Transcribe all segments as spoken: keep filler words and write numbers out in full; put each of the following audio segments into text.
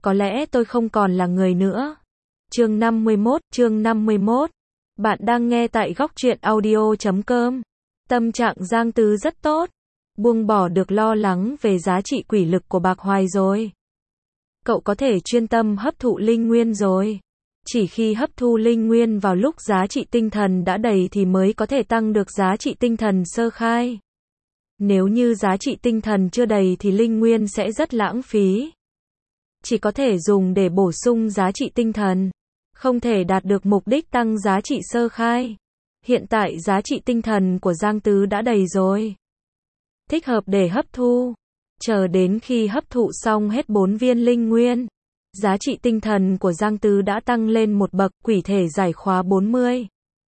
có lẽ tôi không còn là người nữa. Chương năm mươi mốt, chương năm mươi mốt. Bạn đang nghe tại góc truyện audio chấm com. Tâm trạng Giang Tứ rất tốt, buông bỏ được lo lắng về giá trị quỷ lực của Bạc Hoài rồi. Cậu có thể chuyên tâm hấp thụ linh nguyên rồi. Chỉ khi hấp thu linh nguyên vào lúc giá trị tinh thần đã đầy thì mới có thể tăng được giá trị tinh thần sơ khai. Nếu như giá trị tinh thần chưa đầy thì linh nguyên sẽ rất lãng phí. Chỉ có thể dùng để bổ sung giá trị tinh thần, không thể đạt được mục đích tăng giá trị sơ khai. Hiện tại giá trị tinh thần của Giang Tứ đã đầy rồi, thích hợp để hấp thu. Chờ đến khi hấp thụ xong hết bốn viên linh nguyên, giá trị tinh thần của Giang Tứ đã tăng lên một bậc, quỷ thể giải khóa bốn mươi.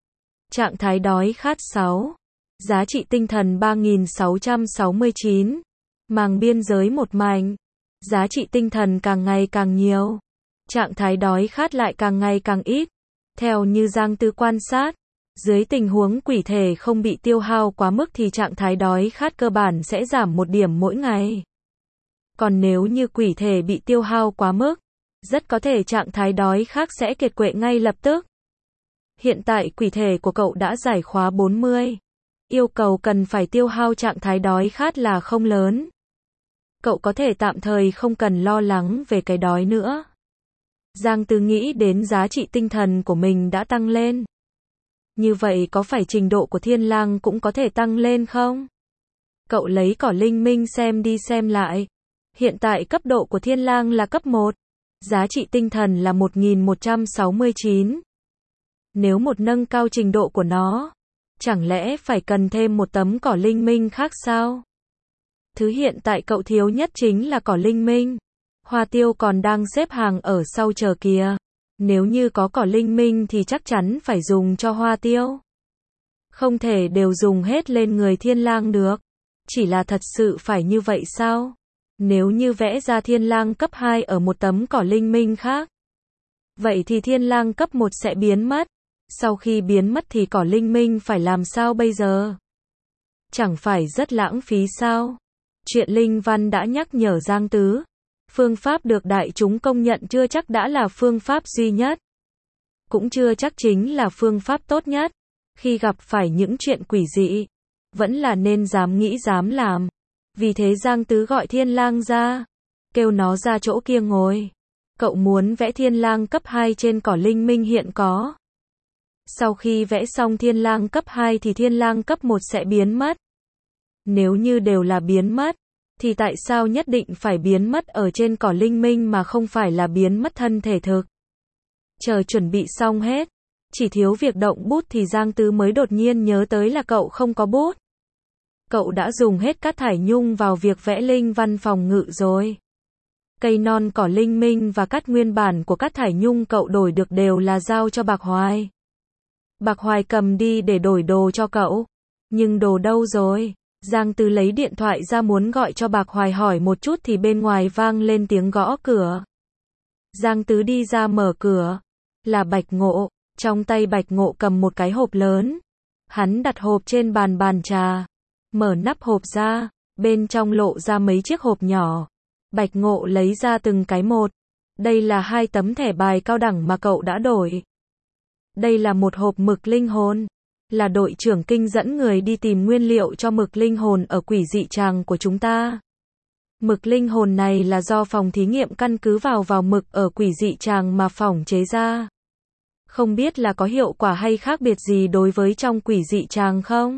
Trạng thái đói khát sáu. Giá trị tinh thần ba nghìn sáu trăm sáu mươi chín. Màng biên giới một mảnh. Giá trị tinh thần càng ngày càng nhiều. Trạng thái đói khát lại càng ngày càng ít. Theo như Giang Tứ quan sát, dưới tình huống quỷ thể không bị tiêu hao quá mức thì trạng thái đói khát cơ bản sẽ giảm một điểm mỗi ngày. Còn nếu như quỷ thể bị tiêu hao quá mức, rất có thể trạng thái đói khát sẽ kiệt quệ ngay lập tức. Hiện tại quỷ thể của cậu đã giải khóa bốn mươi. Yêu cầu cần phải tiêu hao trạng thái đói khát là không lớn. Cậu có thể tạm thời không cần lo lắng về cái đói nữa. Giang Tứ nghĩ đến giá trị tinh thần của mình đã tăng lên. Như vậy có phải trình độ của Thiên Lang cũng có thể tăng lên không? Cậu lấy cỏ linh minh xem đi xem lại. Hiện tại cấp độ của Thiên Lang là cấp một. Giá trị tinh thần là một nghìn một trăm sáu mươi chín. Nếu một nâng cao trình độ của nó, chẳng lẽ phải cần thêm một tấm cỏ linh minh khác sao? Thứ hiện tại cậu thiếu nhất chính là cỏ linh minh. Hoa tiêu còn đang xếp hàng ở sau chờ kìa. Nếu như có cỏ linh minh thì chắc chắn phải dùng cho hoa tiêu. Không thể đều dùng hết lên người Thiên Lang được. Chỉ là thật sự phải như vậy sao? Nếu như vẽ ra Thiên Lang cấp hai ở một tấm cỏ linh minh khác, vậy thì Thiên Lang cấp một sẽ biến mất. Sau khi biến mất thì cỏ linh minh phải làm sao bây giờ? Chẳng phải rất lãng phí sao? Chuyện linh văn đã nhắc nhở Giang Tứ. Phương pháp được đại chúng công nhận chưa chắc đã là phương pháp duy nhất. Cũng chưa chắc chính là phương pháp tốt nhất. Khi gặp phải những chuyện quỷ dị, vẫn là nên dám nghĩ dám làm. Vì thế Giang Tứ gọi Thiên Lang ra, kêu nó ra chỗ kia ngồi. Cậu muốn vẽ Thiên Lang cấp hai trên cỏ linh minh hiện có. Sau khi vẽ xong Thiên Lang cấp hai thì Thiên Lang cấp một sẽ biến mất. Nếu như đều là biến mất, thì tại sao nhất định phải biến mất ở trên cỏ linh minh mà không phải là biến mất thân thể thực? Chờ chuẩn bị xong hết, chỉ thiếu việc động bút thì Giang Tứ mới đột nhiên nhớ tới là cậu không có bút. Cậu đã dùng hết cát thải nhung vào việc vẽ linh văn phòng ngự rồi. Cây non cỏ linh minh và cát nguyên bản của cát thải nhung cậu đổi được đều là giao cho Bạc Hoài. Bạc Hoài cầm đi để đổi đồ cho cậu. Nhưng đồ đâu rồi? Giang Tứ lấy điện thoại ra muốn gọi cho Bạc Hoài hỏi một chút thì bên ngoài vang lên tiếng gõ cửa. Giang Tứ đi ra mở cửa. Là Bạch Ngộ. Trong tay Bạch Ngộ cầm một cái hộp lớn. Hắn đặt hộp trên bàn bàn trà. Mở nắp hộp ra. Bên trong lộ ra mấy chiếc hộp nhỏ. Bạch Ngộ lấy ra từng cái một. Đây là hai tấm thẻ bài cao đẳng mà cậu đã đổi. Đây là một hộp mực linh hồn. Là đội trưởng Kinh dẫn người đi tìm nguyên liệu cho mực linh hồn ở quỷ dị tràng của chúng ta. Mực linh hồn này là do phòng thí nghiệm căn cứ vào vào mực ở quỷ dị tràng mà phỏng chế ra. Không biết là có hiệu quả hay khác biệt gì đối với trong quỷ dị tràng không?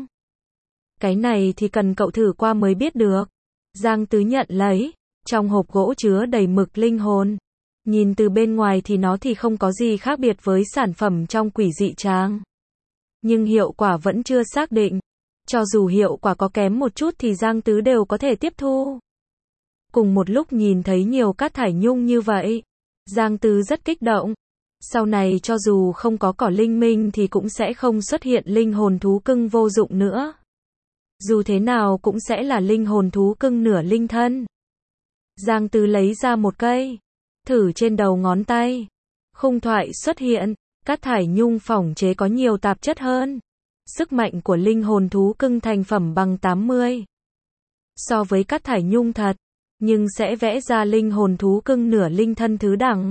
Cái này thì cần cậu thử qua mới biết được. Giang Tứ nhận lấy. Trong hộp gỗ chứa đầy mực linh hồn. Nhìn từ bên ngoài thì nó thì không có gì khác biệt với sản phẩm trong quỷ dị tràng. Nhưng hiệu quả vẫn chưa xác định. Cho dù hiệu quả có kém một chút thì Giang Tứ đều có thể tiếp thu. Cùng một lúc nhìn thấy nhiều cát thải nhung như vậy, Giang Tứ rất kích động. Sau này cho dù không có cỏ linh minh thì cũng sẽ không xuất hiện linh hồn thú cưng vô dụng nữa. Dù thế nào cũng sẽ là linh hồn thú cưng nửa linh thân. Giang Tứ lấy ra một cây, thử trên đầu ngón tay. Khung thoại xuất hiện. Cát thải nhung phỏng chế có nhiều tạp chất hơn. Sức mạnh của linh hồn thú cưng thành phẩm bằng tám mươi. So với cát thải nhung thật, nhưng sẽ vẽ ra linh hồn thú cưng nửa linh thân thứ đẳng.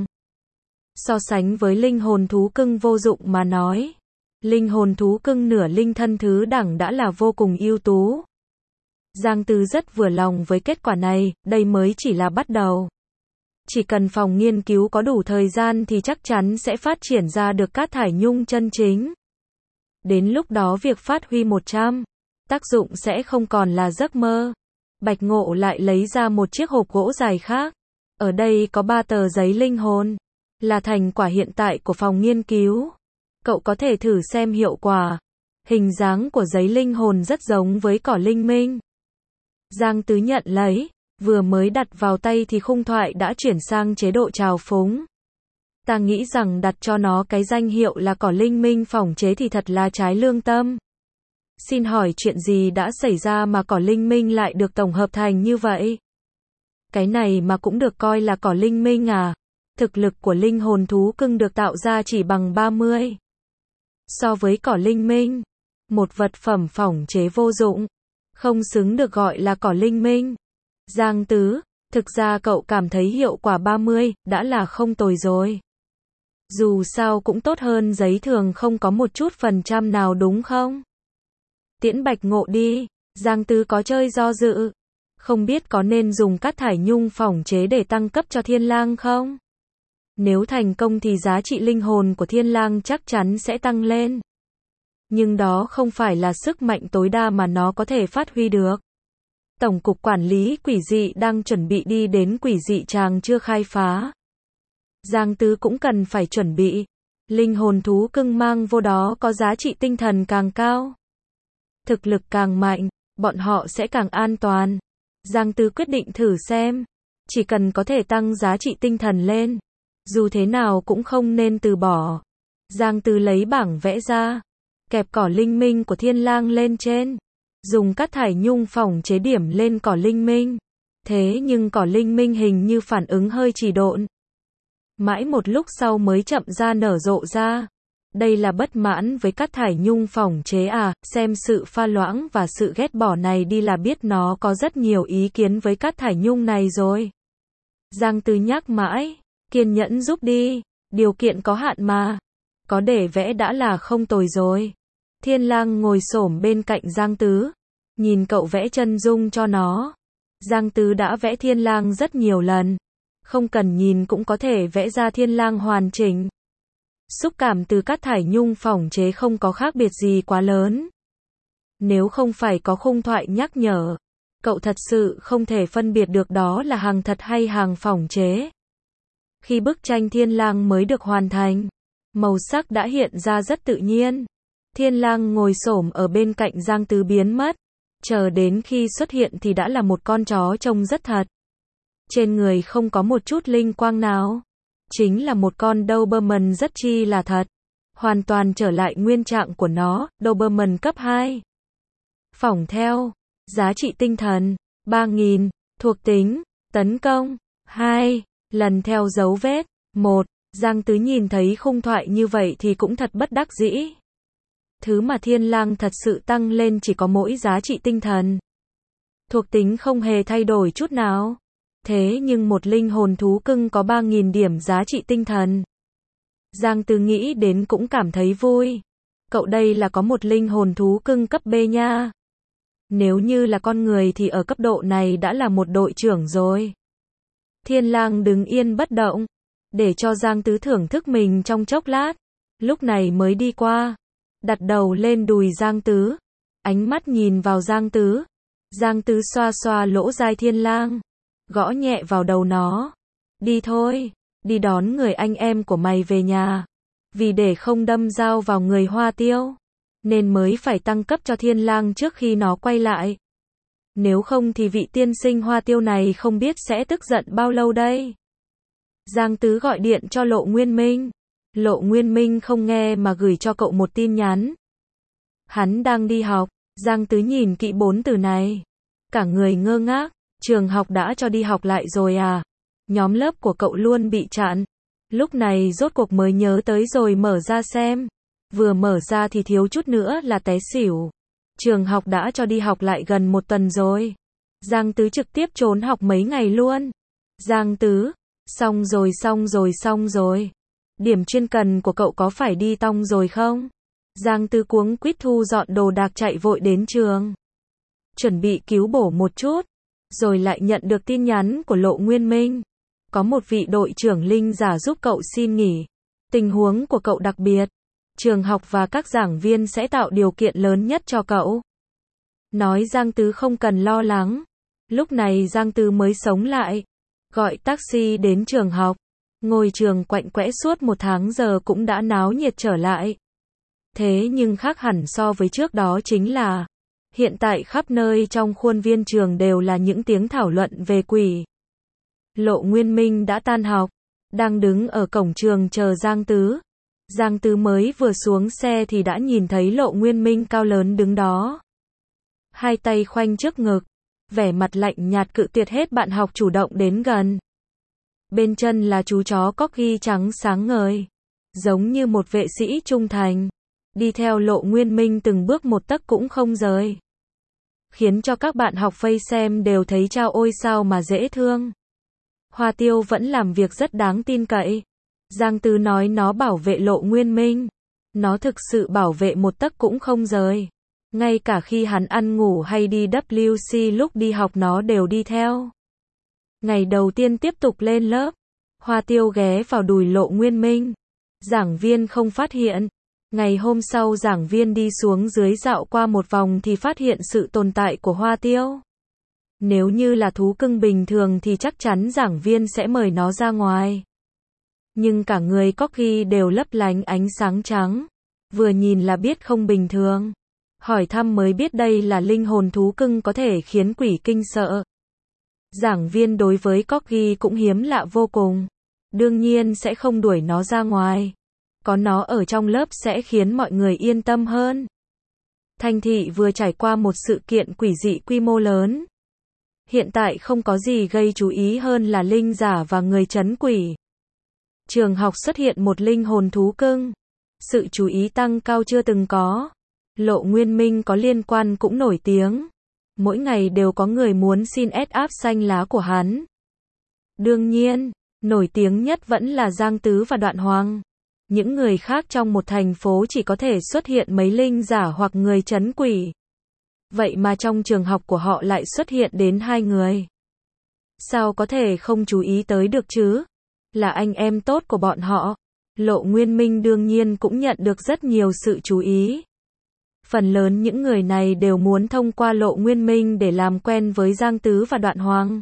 So sánh với linh hồn thú cưng vô dụng mà nói, linh hồn thú cưng nửa linh thân thứ đẳng đã là vô cùng ưu tú. Giang Tứ rất vừa lòng với kết quả này, đây mới chỉ là bắt đầu. Chỉ cần phòng nghiên cứu có đủ thời gian thì chắc chắn sẽ phát triển ra được cát thải nhung chân chính. Đến lúc đó việc phát huy một trăm tác dụng sẽ không còn là giấc mơ. Bạch Ngộ lại lấy ra một chiếc hộp gỗ dài khác. Ở đây có ba tờ giấy linh hồn, là thành quả hiện tại của phòng nghiên cứu. Cậu có thể thử xem hiệu quả. Hình dáng của giấy linh hồn rất giống với cỏ linh minh. Giang Tứ nhận lấy, vừa mới đặt vào tay thì khung thoại đã chuyển sang chế độ trào phúng. Ta nghĩ rằng đặt cho nó cái danh hiệu là cỏ linh minh phỏng chế thì thật là trái lương tâm. Xin hỏi chuyện gì đã xảy ra mà cỏ linh minh lại được tổng hợp thành như vậy? Cái này mà cũng được coi là cỏ linh minh à? Thực lực của linh hồn thú cưng được tạo ra chỉ bằng ba mươi. So với cỏ linh minh, một vật phẩm phỏng chế vô dụng, không xứng được gọi là cỏ linh minh. Giang Tứ, thực ra cậu cảm thấy hiệu quả ba mươi, đã là không tồi rồi. Dù sao cũng tốt hơn giấy thường không có một chút phần trăm nào đúng không? Tiễn Bạch Ngộ đi, Giang Tứ có chơi do dự. Không biết có nên dùng cát thải nhung phỏng chế để tăng cấp cho Thiên Lang không? Nếu thành công thì giá trị linh hồn của Thiên Lang chắc chắn sẽ tăng lên. Nhưng đó không phải là sức mạnh tối đa mà nó có thể phát huy được. Tổng cục quản lý quỷ dị đang chuẩn bị đi đến quỷ dị tràng chưa khai phá. Giang Tứ cũng cần phải chuẩn bị. Linh hồn thú cưng mang vô đó có giá trị tinh thần càng cao, thực lực càng mạnh, bọn họ sẽ càng an toàn. Giang Tứ quyết định thử xem. Chỉ cần có thể tăng giá trị tinh thần lên, dù thế nào cũng không nên từ bỏ. Giang Tứ lấy bảng vẽ ra, kẹp cỏ linh minh của Thiên Lang lên trên, dùng cát thải nhung phỏng chế điểm lên cỏ linh minh. Thế nhưng cỏ linh minh hình như phản ứng hơi trì độn. Mãi một lúc sau mới chậm ra nở rộ ra. Đây là bất mãn với cát thải nhung phỏng chế à? Xem sự pha loãng và sự ghét bỏ này đi là biết nó có rất nhiều ý kiến với cát thải nhung này rồi. Giang Tứ nhắc mãi, kiên nhẫn giúp đi, điều kiện có hạn mà. Có để vẽ đã là không tồi rồi. Thiên Lang ngồi xổm bên cạnh Giang Tứ, nhìn cậu vẽ chân dung cho nó. Giang Tứ đã vẽ Thiên Lang rất nhiều lần, không cần nhìn cũng có thể vẽ ra Thiên Lang hoàn chỉnh. Xúc cảm từ cát thải nhung phỏng chế không có khác biệt gì quá lớn. Nếu không phải có khung thoại nhắc nhở, cậu thật sự không thể phân biệt được đó là hàng thật hay hàng phỏng chế. Khi bức tranh Thiên Lang mới được hoàn thành, màu sắc đã hiện ra rất tự nhiên. Thiên Lang ngồi xổm ở bên cạnh Giang Tứ biến mất, chờ đến khi xuất hiện thì đã là một con chó trông rất thật. Trên người không có một chút linh quang nào. Chính là một con Doberman rất chi là thật. Hoàn toàn trở lại nguyên trạng của nó, Doberman cấp hai. Phỏng theo, giá trị tinh thần, ba nghìn, thuộc tính, tấn công, hai, lần theo dấu vết, một. Giang Tứ nhìn thấy khung thoại như vậy thì cũng thật bất đắc dĩ. Thứ mà Thiên Lang thật sự tăng lên chỉ có mỗi giá trị tinh thần. Thuộc tính không hề thay đổi chút nào. Thế nhưng một linh hồn thú cưng có ba nghìn điểm giá trị tinh thần. Giang Tứ nghĩ đến cũng cảm thấy vui. Cậu đây là có một linh hồn thú cưng cấp B nha. Nếu như là con người thì ở cấp độ này đã là một đội trưởng rồi. Thiên Lang đứng yên bất động, để cho Giang Tứ thưởng thức mình trong chốc lát. Lúc này mới đi qua, đặt đầu lên đùi Giang Tứ, ánh mắt nhìn vào Giang Tứ. Giang Tứ xoa xoa lỗ tai Thiên Lang, gõ nhẹ vào đầu nó. Đi thôi, đi đón người anh em của mày về nhà. Vì để không đâm dao vào người Hoa Tiêu, nên mới phải tăng cấp cho Thiên Lang trước khi nó quay lại. Nếu không thì vị tiên sinh Hoa Tiêu này không biết sẽ tức giận bao lâu đây. Giang Tứ gọi điện cho Lộ Nguyên Minh. Lộ Nguyên Minh không nghe mà gửi cho cậu một tin nhắn. Hắn đang đi học. Giang Tứ nhìn kỹ bốn từ này, cả người ngơ ngác. Trường học đã cho đi học lại rồi à? Nhóm lớp của cậu luôn bị chặn. Lúc này rốt cuộc mới nhớ tới rồi mở ra xem. Vừa mở ra thì thiếu chút nữa là té xỉu. Trường học đã cho đi học lại gần một tuần rồi. Giang Tứ trực tiếp trốn học mấy ngày luôn. Giang Tứ, xong rồi xong rồi xong rồi. Điểm chuyên cần của cậu có phải đi tong rồi không? Giang Tứ cuống quýt thu dọn đồ đạc chạy vội đến trường. Chuẩn bị cứu bổ một chút. Rồi lại nhận được tin nhắn của Lộ Nguyên Minh. Có một vị đội trưởng linh giả giúp cậu xin nghỉ. Tình huống của cậu đặc biệt. Trường học và các giảng viên sẽ tạo điều kiện lớn nhất cho cậu. Nói Giang Tứ không cần lo lắng. Lúc này Giang Tứ mới sống lại. Gọi taxi đến trường học. Ngôi trường quạnh quẽ suốt một tháng giờ cũng đã náo nhiệt trở lại. Thế nhưng khác hẳn so với trước đó chính là hiện tại khắp nơi trong khuôn viên trường đều là những tiếng thảo luận về quỷ. Lộ Nguyên Minh đã tan học, đang đứng ở cổng trường chờ Giang Tứ. Giang Tứ mới vừa xuống xe thì đã nhìn thấy Lộ Nguyên Minh cao lớn đứng đó. Hai tay khoanh trước ngực, vẻ mặt lạnh nhạt cự tuyệt hết bạn học chủ động đến gần. Bên chân là chú chó corgi trắng sáng ngời, giống như một vệ sĩ trung thành, đi theo Lộ Nguyên Minh từng bước một tấc cũng không rời. Khiến cho các bạn học vây xem đều thấy chao ôi sao mà dễ thương. Hoa Tiêu vẫn làm việc rất đáng tin cậy. Giang Tứ nói nó bảo vệ Lộ Nguyên Minh. Nó thực sự bảo vệ một tấc cũng không rời. Ngay cả khi hắn ăn ngủ hay đi W C lúc đi học nó đều đi theo. Ngày đầu tiên tiếp tục lên lớp, Hoa Tiêu ghé vào đùi Lộ Nguyên Minh. Giảng viên không phát hiện. Ngày hôm sau giảng viên đi xuống dưới dạo qua một vòng thì phát hiện sự tồn tại của Hoa Tiêu. Nếu như là thú cưng bình thường thì chắc chắn giảng viên sẽ mời nó ra ngoài. Nhưng cả người corgi đều lấp lánh ánh sáng trắng. Vừa nhìn là biết không bình thường. Hỏi thăm mới biết đây là linh hồn thú cưng có thể khiến quỷ kinh sợ. Giảng viên đối với corgi cũng hiếm lạ vô cùng. Đương nhiên sẽ không đuổi nó ra ngoài. Có nó ở trong lớp sẽ khiến mọi người yên tâm hơn. Thành thị vừa trải qua một sự kiện quỷ dị quy mô lớn. Hiện tại không có gì gây chú ý hơn là linh giả và người trấn quỷ. Trường học xuất hiện một linh hồn thú cưng. Sự chú ý tăng cao chưa từng có. Lộ Nguyên Minh có liên quan cũng nổi tiếng. Mỗi ngày đều có người muốn xin ét áp xanh lá của hắn. Đương nhiên, nổi tiếng nhất vẫn là Giang Tứ và Đoạn Hoàng. Những người khác trong một thành phố chỉ có thể xuất hiện mấy linh giả hoặc người trấn quỷ. Vậy mà trong trường học của họ lại xuất hiện đến hai người. Sao có thể không chú ý tới được chứ? Là anh em tốt của bọn họ. Lộ Nguyên Minh đương nhiên cũng nhận được rất nhiều sự chú ý. Phần lớn những người này đều muốn thông qua Lộ Nguyên Minh để làm quen với Giang Tứ và Đoạn Hoàng.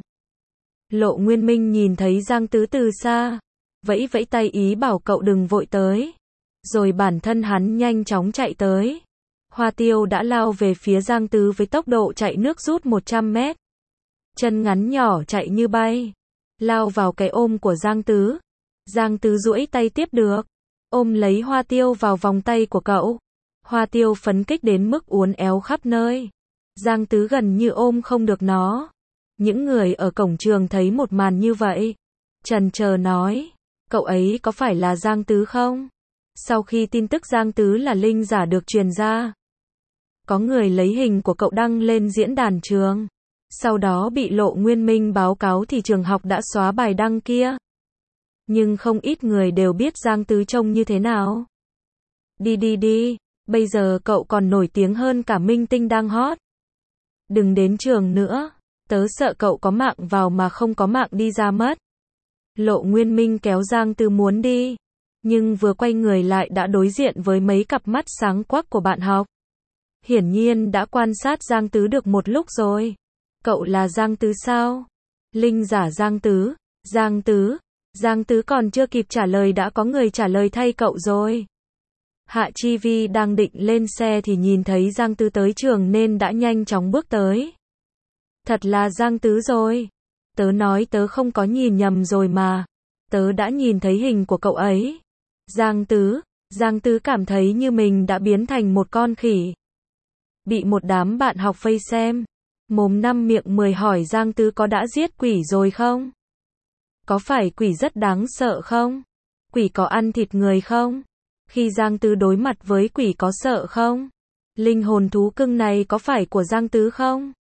Lộ Nguyên Minh nhìn thấy Giang Tứ từ xa, vẫy vẫy tay ý bảo cậu đừng vội tới. Rồi bản thân hắn nhanh chóng chạy tới. Hoa Tiêu đã lao về phía Giang Tứ với tốc độ chạy nước rút một trăm mét. Chân ngắn nhỏ chạy như bay. Lao vào cái ôm của Giang Tứ. Giang Tứ duỗi tay tiếp được. Ôm lấy Hoa Tiêu vào vòng tay của cậu. Hoa Tiêu phấn kích đến mức uốn éo khắp nơi. Giang Tứ gần như ôm không được nó. Những người ở cổng trường thấy một màn như vậy. Chần chờ nói. Cậu ấy có phải là Giang Tứ không? Sau khi tin tức Giang Tứ là linh giả được truyền ra, có người lấy hình của cậu đăng lên diễn đàn trường. Sau đó bị Lộ Nguyên Minh báo cáo thì trường học đã xóa bài đăng kia. Nhưng không ít người đều biết Giang Tứ trông như thế nào. Đi đi đi, bây giờ cậu còn nổi tiếng hơn cả minh tinh đang hot. Đừng đến trường nữa, tớ sợ cậu có mạng vào mà không có mạng đi ra mất. Lộ Nguyên Minh kéo Giang Tứ muốn đi, nhưng vừa quay người lại đã đối diện với mấy cặp mắt sáng quắc của bạn học. Hiển nhiên đã quan sát Giang Tứ được một lúc rồi. Cậu là Giang Tứ sao? Linh giả Giang Tứ, Giang Tứ, Giang Tứ còn chưa kịp trả lời đã có người trả lời thay cậu rồi. Hạ Chi Vi đang định lên xe thì nhìn thấy Giang Tứ tới trường nên đã nhanh chóng bước tới. Thật là Giang Tứ rồi. Tớ nói tớ không có nhìn nhầm rồi mà. Tớ đã nhìn thấy hình của cậu ấy. Giang Tứ, Giang Tứ cảm thấy như mình đã biến thành một con khỉ. Bị một đám bạn học vây xem. Mồm năm miệng mười hỏi Giang Tứ có đã giết quỷ rồi không? Có phải quỷ rất đáng sợ không? Quỷ có ăn thịt người không? Khi Giang Tứ đối mặt với quỷ có sợ không? Linh hồn thú cưng này có phải của Giang Tứ không?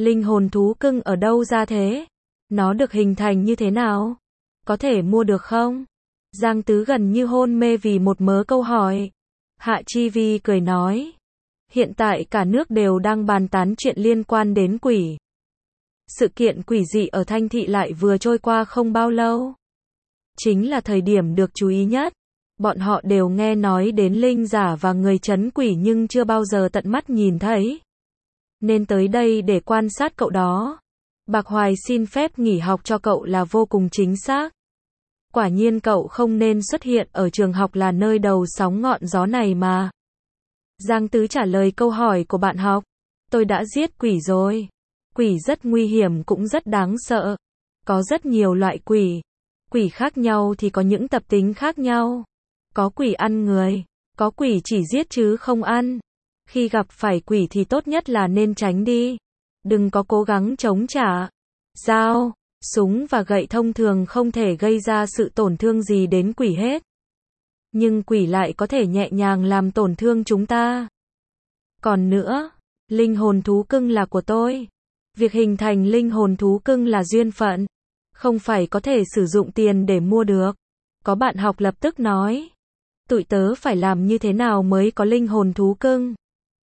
Linh hồn thú cưng ở đâu ra thế? Nó được hình thành như thế nào? Có thể mua được không? Giang Tứ gần như hôn mê vì một mớ câu hỏi. Hạ Chi Vi cười nói. Hiện tại cả nước đều đang bàn tán chuyện liên quan đến quỷ. Sự kiện quỷ dị ở Thanh Thị lại vừa trôi qua không bao lâu. Chính là thời điểm được chú ý nhất. Bọn họ đều nghe nói đến linh giả và người trấn quỷ nhưng chưa bao giờ tận mắt nhìn thấy. Nên tới đây để quan sát cậu đó. Bạc Hoài xin phép nghỉ học cho cậu là vô cùng chính xác. Quả nhiên cậu không nên xuất hiện ở trường học là nơi đầu sóng ngọn gió này mà. Giang Tứ trả lời câu hỏi của bạn học. Tôi đã giết quỷ rồi. Quỷ rất nguy hiểm cũng rất đáng sợ. Có rất nhiều loại quỷ. Quỷ khác nhau thì có những tập tính khác nhau. Có quỷ ăn người. Có quỷ chỉ giết chứ không ăn. Khi gặp phải quỷ thì tốt nhất là nên tránh đi. Đừng có cố gắng chống trả. Dao, súng và gậy thông thường không thể gây ra sự tổn thương gì đến quỷ hết. Nhưng quỷ lại có thể nhẹ nhàng làm tổn thương chúng ta. Còn nữa, linh hồn thú cưng là của tôi. Việc hình thành linh hồn thú cưng là duyên phận. Không phải có thể sử dụng tiền để mua được. Có bạn học lập tức nói. Tụi tớ phải làm như thế nào mới có linh hồn thú cưng?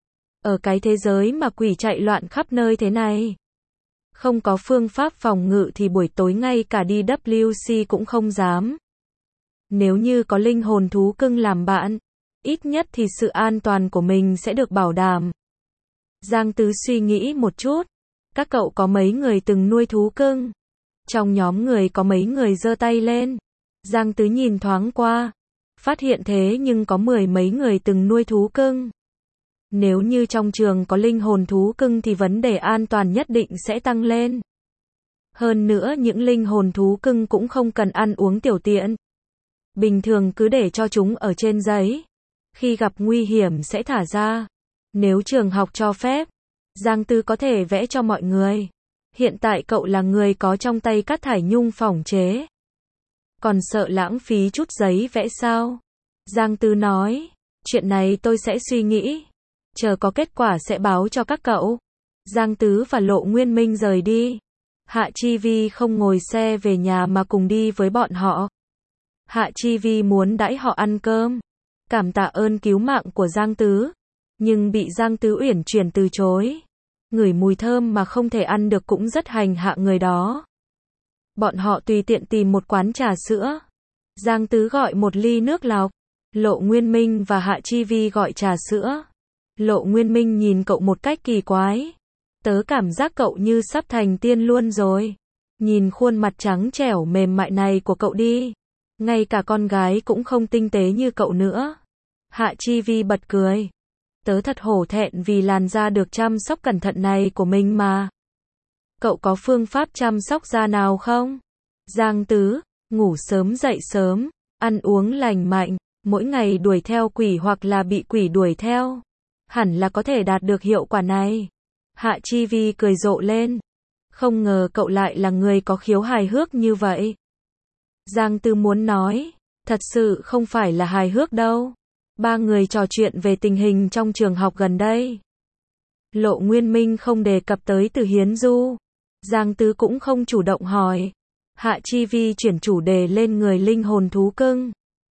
Ở cái thế giới mà quỷ chạy loạn khắp nơi thế này. Không có phương pháp phòng ngự thì buổi tối ngay cả đi vê kép xê cũng không dám. Nếu như có linh hồn thú cưng làm bạn, ít nhất thì sự an toàn của mình sẽ được bảo đảm. Giang Tứ suy nghĩ một chút. Các cậu có mấy người từng nuôi thú cưng? Trong nhóm người có mấy người giơ tay lên. Giang Tứ nhìn thoáng qua. Phát hiện thế nhưng có mười mấy người từng nuôi thú cưng. Nếu như trong trường có linh hồn thú cưng thì vấn đề an toàn nhất định sẽ tăng lên. Hơn nữa những linh hồn thú cưng cũng không cần ăn uống tiểu tiện. Bình thường cứ để cho chúng ở trên giấy. Khi gặp nguy hiểm sẽ thả ra. Nếu trường học cho phép, Giang Tư có thể vẽ cho mọi người. Hiện tại cậu là người có trong tay cát thải nhung phỏng chế. Còn sợ lãng phí chút giấy vẽ sao? Giang Tư nói, chuyện này tôi sẽ suy nghĩ. Chờ có kết quả sẽ báo cho các cậu. Giang Tứ và Lộ Nguyên Minh rời đi. Hạ Chi Vi không ngồi xe về nhà mà cùng đi với bọn họ. Hạ Chi Vi muốn đãi họ ăn cơm. Cảm tạ ơn cứu mạng của Giang Tứ. Nhưng bị Giang Tứ uyển chuyển từ chối. Ngửi mùi thơm mà không thể ăn được cũng rất hành hạ người đó. Bọn họ tùy tiện tìm một quán trà sữa. Giang Tứ gọi một ly nước lọc. Lộ Nguyên Minh và Hạ Chi Vi gọi trà sữa. Lộ Nguyên Minh nhìn cậu một cách kỳ quái. Tớ cảm giác cậu như sắp thành tiên luôn rồi. Nhìn khuôn mặt trắng trẻo mềm mại này của cậu đi. Ngay cả con gái cũng không tinh tế như cậu nữa. Hạ Chi Vi bật cười. Tớ thật hổ thẹn vì làn da được chăm sóc cẩn thận này của mình mà. Cậu có phương pháp chăm sóc da nào không? Giang Tứ, ngủ sớm dậy sớm, ăn uống lành mạnh, mỗi ngày đuổi theo quỷ hoặc là bị quỷ đuổi theo. Hẳn là có thể đạt được hiệu quả này. Hạ Chi Vi cười rộ lên. Không ngờ cậu lại là người có khiếu hài hước như vậy. Giang Tư muốn nói, thật sự không phải là hài hước đâu. Ba người trò chuyện về tình hình trong trường học gần đây. Lộ Nguyên Minh không đề cập tới Từ Hiến Du. Giang Tứ cũng không chủ động hỏi. Hạ Chi Vi chuyển chủ đề lên người linh hồn thú cưng.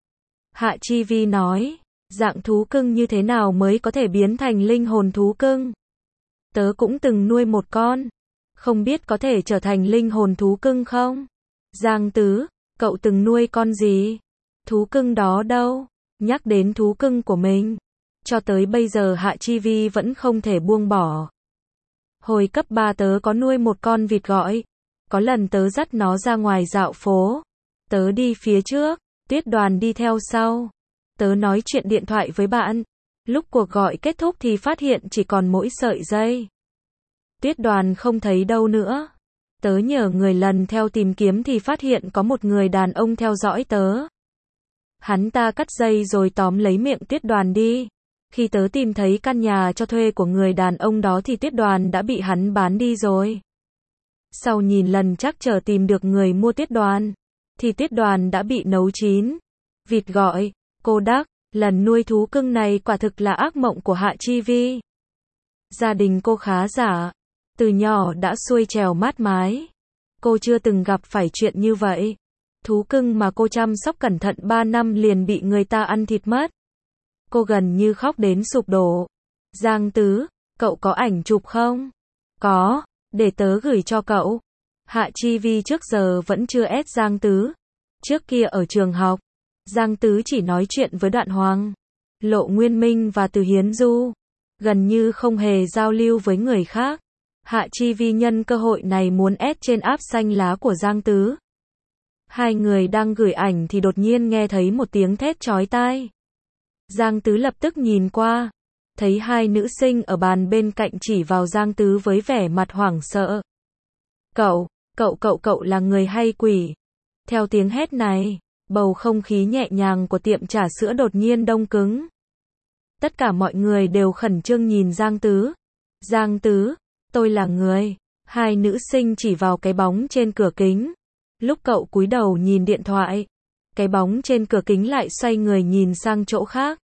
Hạ Chi Vi nói, dạng thú cưng như thế nào mới có thể biến thành linh hồn thú cưng? Tớ cũng từng nuôi một con. Không biết có thể trở thành linh hồn thú cưng không? Giang Tứ, cậu từng nuôi con gì? Thú cưng đó đâu? Nhắc đến thú cưng của mình. Cho tới bây giờ Hạ Chi Vi vẫn không thể buông bỏ. Hồi cấp ba tớ có nuôi một con vịt gọi. Có lần tớ dắt nó ra ngoài dạo phố. Tớ đi phía trước, Tuyết Đoàn đi theo sau. Tớ nói chuyện điện thoại với bạn. Lúc cuộc gọi kết thúc thì phát hiện chỉ còn mỗi sợi dây. Tuyết Đoàn không thấy đâu nữa. Tớ nhờ người lần theo tìm kiếm thì phát hiện có một người đàn ông theo dõi tớ. Hắn ta cắt dây rồi tóm lấy miệng Tuyết Đoàn đi. Khi tớ tìm thấy căn nhà cho thuê của người đàn ông đó thì Tuyết Đoàn đã bị hắn bán đi rồi. Sau nhìn lần chắc chờ tìm được người mua Tuyết Đoàn, thì Tuyết Đoàn đã bị nấu chín. Vịt gọi, cô đắc, lần nuôi thú cưng này quả thực là ác mộng của Hạ Chi Vi. Gia đình cô khá giả. Từ nhỏ đã xuôi trèo mát mái. Cô chưa từng gặp phải chuyện như vậy. Thú cưng mà cô chăm sóc cẩn thận ba năm liền bị người ta ăn thịt mất. Cô gần như khóc đến sụp đổ. Giang Tứ, cậu có ảnh chụp không? Có, để tớ gửi cho cậu. Hạ Chi Vi trước giờ vẫn chưa ép Giang Tứ. Trước kia ở trường học, Giang Tứ chỉ nói chuyện với Đoạn Hoàng, Lộ Nguyên Minh và Từ Hiến Du. Gần như không hề giao lưu với người khác. Hạ Chi Vi nhân cơ hội này muốn ép trên app xanh lá của Giang Tứ. Hai người đang gửi ảnh thì đột nhiên nghe thấy một tiếng thét chói tai. Giang Tứ lập tức nhìn qua, thấy hai nữ sinh ở bàn bên cạnh chỉ vào Giang Tứ với vẻ mặt hoảng sợ. Cậu, cậu cậu cậu là người hay quỷ? Theo tiếng hét này, bầu không khí nhẹ nhàng của tiệm trà sữa đột nhiên đông cứng. Tất cả mọi người đều khẩn trương nhìn Giang Tứ. Giang Tứ, tôi là người. Hai nữ sinh chỉ vào cái bóng trên cửa kính. Lúc cậu cúi đầu nhìn điện thoại, cái bóng trên cửa kính lại xoay người nhìn sang chỗ khác.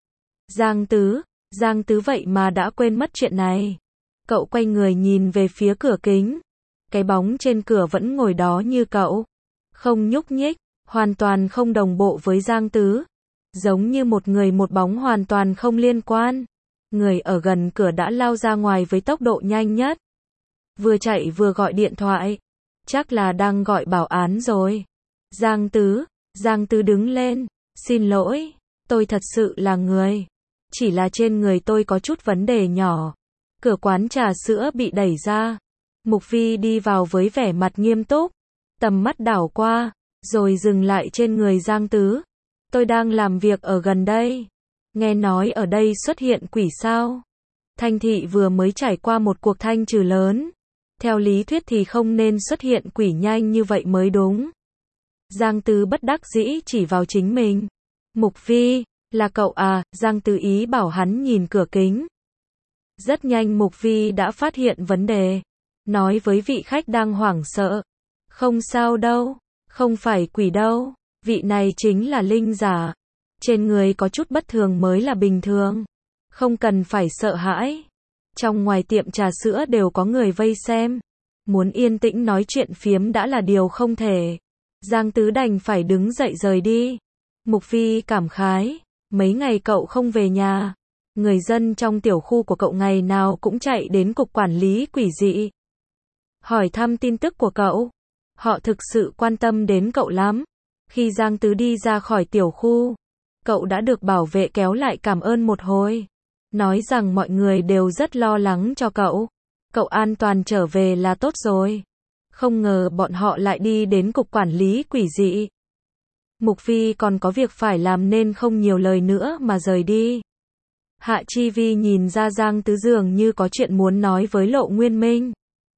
Giang Tứ, Giang Tứ vậy mà đã quên mất chuyện này. Cậu quay người nhìn về phía cửa kính. Cái bóng trên cửa vẫn ngồi đó như cậu. Không nhúc nhích, hoàn toàn không đồng bộ với Giang Tứ. Giống như một người một bóng hoàn toàn không liên quan. Người ở gần cửa đã lao ra ngoài với tốc độ nhanh nhất. Vừa chạy vừa gọi điện thoại. Chắc là đang gọi bảo án rồi. Giang Tứ, Giang Tứ đứng lên. Xin lỗi, tôi thật sự là người. Chỉ là trên người tôi có chút vấn đề nhỏ. Cửa quán trà sữa bị đẩy ra. Mục Vi đi vào với vẻ mặt nghiêm túc. Tầm mắt đảo qua, rồi dừng lại trên người Giang Tứ. Tôi đang làm việc ở gần đây. Nghe nói ở đây xuất hiện quỷ sao? Thanh thị vừa mới trải qua một cuộc thanh trừ lớn. Theo lý thuyết thì không nên xuất hiện quỷ nhanh như vậy mới đúng. Giang Tứ bất đắc dĩ chỉ vào chính mình. Mục Vi, là cậu à? Giang Tứ ý bảo hắn nhìn cửa kính. Rất nhanh Mục Vi đã phát hiện vấn đề. Nói với vị khách đang hoảng sợ. Không sao đâu, không phải quỷ đâu. Vị này chính là linh giả. Trên người có chút bất thường mới là bình thường. Không cần phải sợ hãi. Trong ngoài tiệm trà sữa đều có người vây xem. Muốn yên tĩnh nói chuyện phiếm đã là điều không thể. Giang Tứ đành phải đứng dậy rời đi. Mục Vi cảm khái. Mấy ngày cậu không về nhà. Người dân trong tiểu khu của cậu ngày nào cũng chạy đến cục quản lý quỷ dị. Hỏi thăm tin tức của cậu. Họ thực sự quan tâm đến cậu lắm. Khi Giang Tứ đi ra khỏi tiểu khu, cậu đã được bảo vệ kéo lại cảm ơn một hồi. Nói rằng mọi người đều rất lo lắng cho cậu. Cậu an toàn trở về là tốt rồi. Không ngờ bọn họ lại đi đến cục quản lý quỷ dị. Mục Vi còn có việc phải làm nên không nhiều lời nữa mà rời đi. Hạ Chi Vi nhìn ra Giang Tứ dường như có chuyện muốn nói với Lộ Nguyên Minh.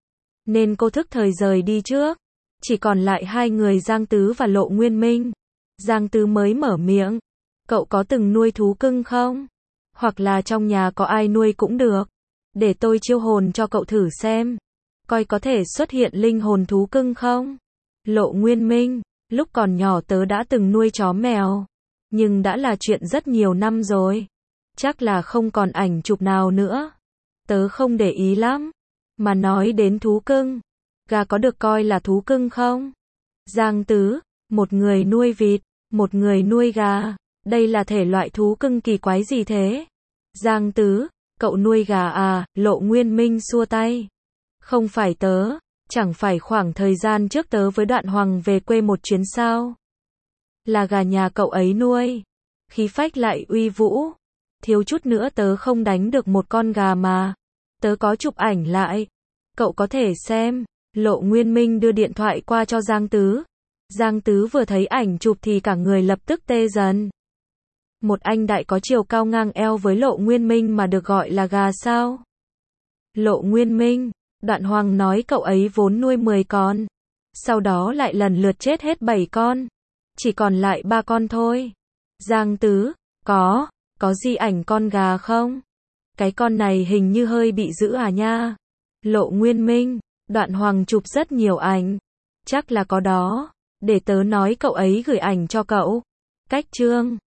Nên cô thức thời rời đi trước. Chỉ còn lại hai người Giang Tứ và Lộ Nguyên Minh. Giang Tứ mới mở miệng. Cậu có từng nuôi thú cưng không? Hoặc là trong nhà có ai nuôi cũng được. Để tôi chiêu hồn cho cậu thử xem. Coi có thể xuất hiện linh hồn thú cưng không? Lộ Nguyên Minh, lúc còn nhỏ tớ đã từng nuôi chó mèo. Nhưng đã là chuyện rất nhiều năm rồi. Chắc là không còn ảnh chụp nào nữa. Tớ không để ý lắm. Mà nói đến thú cưng. Gà có được coi là thú cưng không? Giang Tứ, một người nuôi vịt, một người nuôi gà. Đây là thể loại thú cưng kỳ quái gì thế? Giang Tứ, cậu nuôi gà à? Lộ Nguyên Minh xua tay. Không phải tớ, chẳng phải khoảng thời gian trước tớ với Đoạn Hoàng về quê một chuyến sao? Là gà nhà cậu ấy nuôi. Khí phách lại uy vũ. Thiếu chút nữa tớ không đánh được một con gà mà. Tớ có chụp ảnh lại. Cậu có thể xem. Lộ Nguyên Minh đưa điện thoại qua cho Giang Tứ. Giang Tứ vừa thấy ảnh chụp thì cả người lập tức tê dần. Một anh đại có chiều cao ngang eo với Lộ Nguyên Minh mà được gọi là gà sao? Lộ Nguyên Minh, Đoạn Hoàng nói cậu ấy vốn nuôi mười con. Sau đó lại lần lượt chết hết bảy con. Chỉ còn lại ba con thôi. Giang Tứ, có, có di ảnh con gà không? Cái con này hình như hơi bị dữ à nha. Lộ Nguyên Minh, Đoạn Hoàng chụp rất nhiều ảnh. Chắc là có đó. Để tớ nói cậu ấy gửi ảnh cho cậu. Cách chương